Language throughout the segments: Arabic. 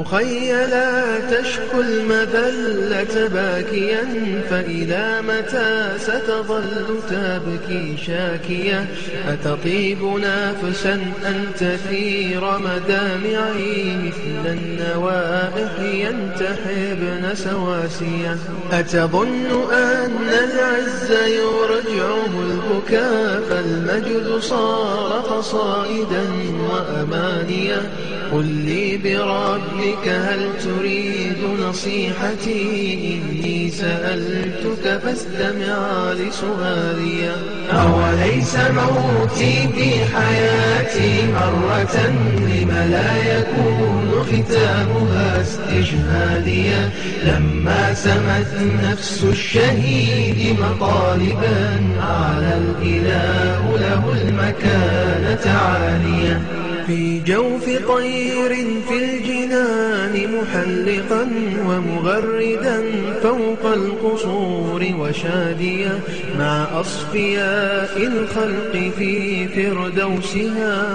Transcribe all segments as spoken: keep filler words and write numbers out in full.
أخي لا تشكو المذلة باكيا، فإلى متى ستظل تبكي شاكيا؟ أتطيب نفسا أنت في رمدامعي، مثل النوائح ينتحبن سواسيا. أتظن أن العز يرجعه البكاء، فالمجد صار قصائدا وأمانيا. قل لي بربك هل تريد نصيحتي؟ إني سألتك فاستمع لسؤالي. أوليس موتي في حياتي مرة، لم لا يكون ختامها استشهاديا؟ لما سمت نفس الشهيد مطالبا، أعلى الإله له المكانة عاليا. في جوف طير في الجنان محلقا، ومغردا فوق القصور وشاديا، مع أصفياء الخلق في فردوسها،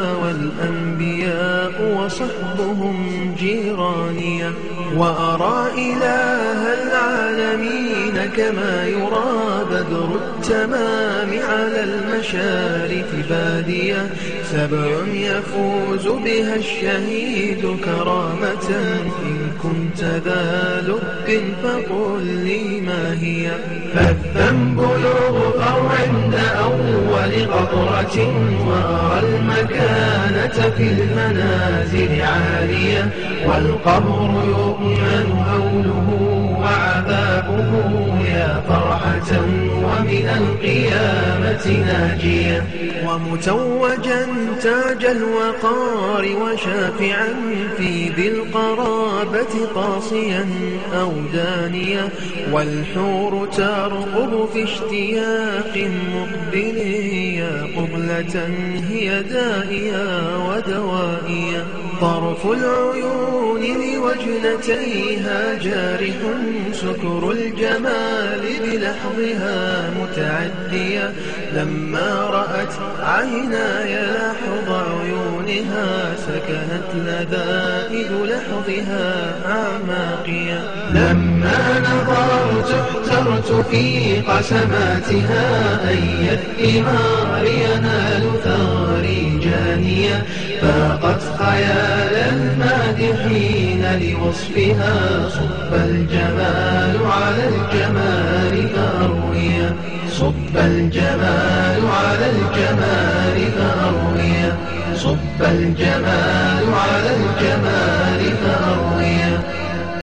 والأنبياء وصحبهم جيرانيا. وأرى إله العالمين كما يرى بدر التمام على المشارف باديا. سبع يفوز بها الشهيد كرامة، إن كنت ذا لب فقل لي ما هي. فالذنب يغفر عند أول قطرة، وأرى المكانة في المنازل عالية. والقبر يؤمن هوله وعذابه، يا فرحة ومن القيامة ناجيا. ومتوجا تاج الوقار، وشافعا في ذي القرابة قاصيا أو دانيا. والحور ترقب في اشتياق مقبل، يا قبلة هي دائيا ودوائيا. طرف العيون لوجنتيها جارح، سكر الجمال بلحظها متعديا. لما رأت عيناي لحظ عيونها، سكنت لذائذ لحظها أعماقيا. لما نظرت احترت في قسماتها، أي الثمار ينال ثاري جانيا. فاقت خيال المادحين لوصفها، صب الجمال على الجمال فأرويا. صب الجمال على الجمال فأرويا. صب الجمال على الجمال